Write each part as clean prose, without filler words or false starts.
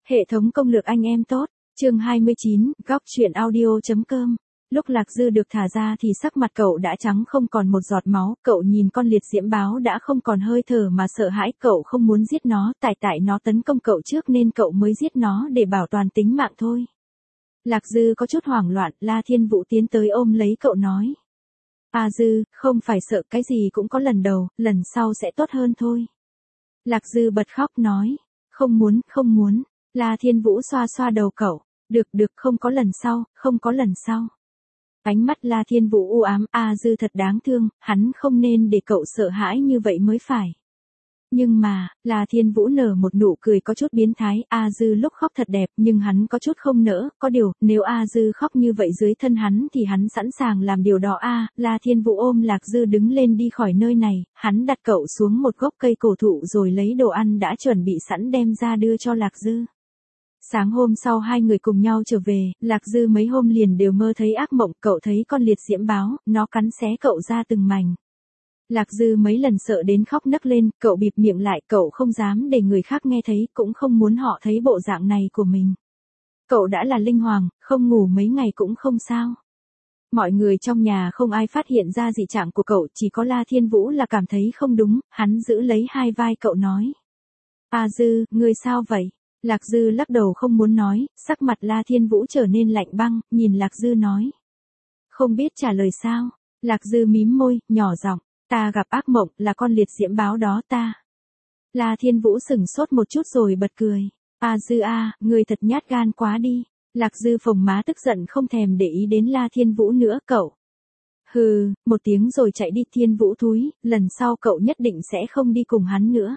Hệ thống công lược anh em tốt, chương 29, góc truyện audio.com. Lúc Lạc Dư được thả ra thì sắc mặt cậu đã trắng không còn một giọt máu, cậu nhìn con liệt diễm báo đã không còn hơi thở mà sợ hãi, cậu không muốn giết nó, tại nó tấn công cậu trước nên cậu mới giết nó để bảo toàn tính mạng thôi. Lạc Dư có chút hoảng loạn, La Thiên Vũ tiến tới ôm lấy cậu nói. À Dư, không phải sợ, cái gì cũng có lần đầu, lần sau sẽ tốt hơn thôi. Lạc Dư bật khóc nói, không muốn. La Thiên Vũ xoa xoa đầu cậu, được, không có lần sau, không có lần sau. Ánh mắt La Thiên Vũ u ám, Dư thật đáng thương, hắn không nên để cậu sợ hãi như vậy mới phải. Nhưng mà, La Thiên Vũ nở một nụ cười có chút biến thái, Dư lúc khóc thật đẹp nhưng hắn có chút không nỡ, có điều, nếu Dư khóc như vậy dưới thân hắn thì hắn sẵn sàng làm điều đó. La Thiên Vũ ôm Lạc Dư đứng lên đi khỏi nơi này, hắn đặt cậu xuống một gốc cây cổ thụ rồi lấy đồ ăn đã chuẩn bị sẵn đem ra đưa cho Lạc Dư. Sáng hôm sau hai người cùng nhau trở về, Lạc Dư mấy hôm liền đều mơ thấy ác mộng, cậu thấy con liệt diễm báo, nó cắn xé cậu ra từng mảnh. Lạc Dư mấy lần sợ đến khóc nấc lên, cậu bịt miệng lại, cậu không dám để người khác nghe thấy, cũng không muốn họ thấy bộ dạng này của mình. Cậu đã là linh hoàng, không ngủ mấy ngày cũng không sao. Mọi người trong nhà không ai phát hiện ra dị trạng của cậu, chỉ có La Thiên Vũ là cảm thấy không đúng, hắn giữ lấy hai vai cậu nói. Dư, ngươi sao vậy? Lạc Dư lắc đầu không muốn nói, sắc mặt La Thiên Vũ trở nên lạnh băng, nhìn Lạc Dư nói. Không biết trả lời sao? Lạc Dư mím môi, nhỏ giọng, ta gặp ác mộng, là con liệt diễm báo đó ta. La Thiên Vũ sửng sốt một chút rồi bật cười. Dư ngươi thật nhát gan quá đi. Lạc Dư phồng má tức giận không thèm để ý đến La Thiên Vũ nữa, cậu. Hừ, một tiếng rồi chạy đi. Thiên Vũ thúi, lần sau cậu nhất định sẽ không đi cùng hắn nữa.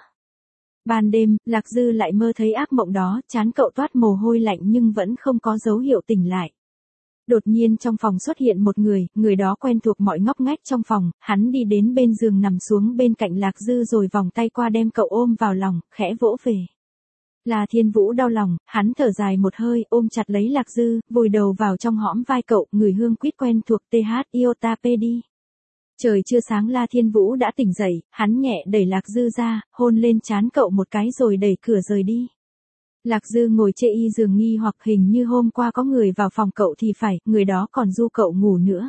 Ban đêm, Lạc Dư lại mơ thấy ác mộng đó, trán cậu toát mồ hôi lạnh nhưng vẫn không có dấu hiệu tỉnh lại. Đột nhiên trong phòng xuất hiện một người đó quen thuộc mọi ngóc ngách trong phòng, hắn đi đến bên giường nằm xuống bên cạnh Lạc Dư rồi vòng tay qua đem cậu ôm vào lòng, khẽ vỗ về. La Thiên Vũ đau lòng, hắn thở dài một hơi, ôm chặt lấy Lạc Dư, vùi đầu vào trong hõm vai cậu, người hương quýt quen thuộc iota đi. Trời chưa sáng La Thiên Vũ đã tỉnh dậy, hắn nhẹ đẩy Lạc Dư ra, hôn lên trán cậu một cái rồi đẩy cửa rời đi. Lạc Dư ngồi chê y giường nghi hoặc hình như hôm qua có người vào phòng cậu thì phải, người đó còn du cậu ngủ nữa.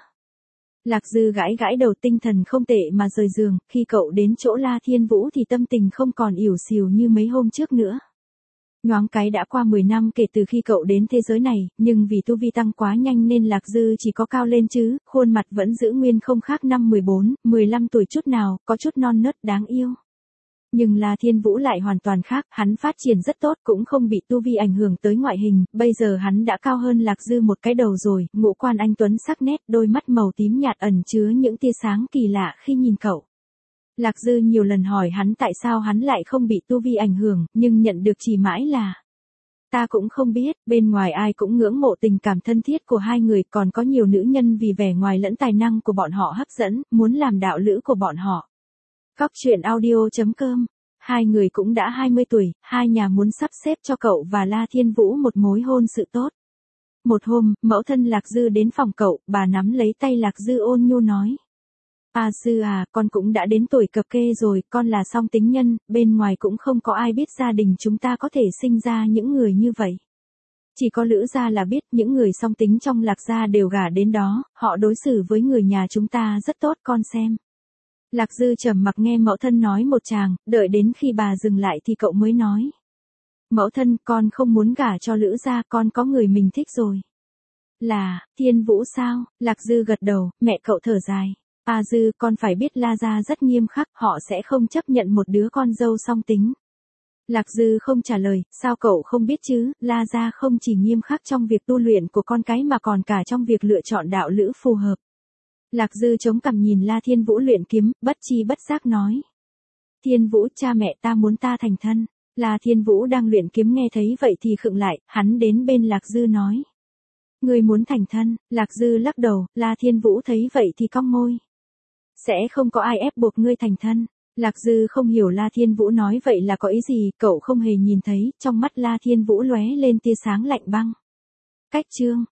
Lạc Dư gãi đầu, tinh thần không tệ mà rời giường, khi cậu đến chỗ La Thiên Vũ thì tâm tình không còn ỉu xìu như mấy hôm trước nữa. Nhoáng cái đã qua 10 năm kể từ khi cậu đến thế giới này, nhưng vì tu vi tăng quá nhanh nên Lạc Dư chỉ có cao lên chứ, khuôn mặt vẫn giữ nguyên không khác năm 14, 15 tuổi chút nào, có chút non nớt đáng yêu. Nhưng La Thiên Vũ lại hoàn toàn khác, hắn phát triển rất tốt, cũng không bị tu vi ảnh hưởng tới ngoại hình, bây giờ hắn đã cao hơn Lạc Dư một cái đầu rồi, ngũ quan anh tuấn sắc nét, đôi mắt màu tím nhạt ẩn chứa những tia sáng kỳ lạ khi nhìn cậu. Lạc Dư nhiều lần hỏi hắn tại sao hắn lại không bị tu vi ảnh hưởng, nhưng nhận được chỉ mãi là ta cũng không biết, bên ngoài ai cũng ngưỡng mộ tình cảm thân thiết của hai người, còn có nhiều nữ nhân vì vẻ ngoài lẫn tài năng của bọn họ hấp dẫn, muốn làm đạo lữ của bọn họ. Góc truyện audio.com. Hai người cũng đã 20 tuổi, hai nhà muốn sắp xếp cho cậu và La Thiên Vũ một mối hôn sự tốt. Một hôm, mẫu thân Lạc Dư đến phòng cậu, bà nắm lấy tay Lạc Dư ôn nhu nói. Dư con cũng đã đến tuổi cập kê rồi, con là song tính nhân, bên ngoài cũng không có ai biết gia đình chúng ta có thể sinh ra những người như vậy. Chỉ có Lữ gia là biết, những người song tính trong Lạc gia đều gả đến đó, họ đối xử với người nhà chúng ta rất tốt, con xem. Lạc Dư trầm mặc nghe mẫu thân nói một tràng, đợi đến khi bà dừng lại thì cậu mới nói. Mẫu thân, con không muốn gả cho Lữ gia, con có người mình thích rồi. Là, Thiên Vũ sao? Lạc Dư gật đầu, mẹ cậu thở dài. Dư, con phải biết La gia rất nghiêm khắc, họ sẽ không chấp nhận một đứa con dâu song tính. Lạc Dư không trả lời, sao cậu không biết chứ, La gia không chỉ nghiêm khắc trong việc tu luyện của con cái mà còn cả trong việc lựa chọn đạo lữ phù hợp. Lạc Dư chống cằm nhìn La Thiên Vũ luyện kiếm, bất chi bất giác nói. Thiên Vũ, cha mẹ ta muốn ta thành thân. La Thiên Vũ đang luyện kiếm nghe thấy vậy thì khựng lại, hắn đến bên Lạc Dư nói. Ngươi muốn thành thân? Lạc Dư lắc đầu, La Thiên Vũ thấy vậy thì cong môi. Sẽ không có ai ép buộc ngươi thành thân. Lạc Dư không hiểu La Thiên Vũ nói vậy là có ý gì, cậu không hề nhìn thấy, trong mắt La Thiên Vũ lóe lên tia sáng lạnh băng. Cách chương.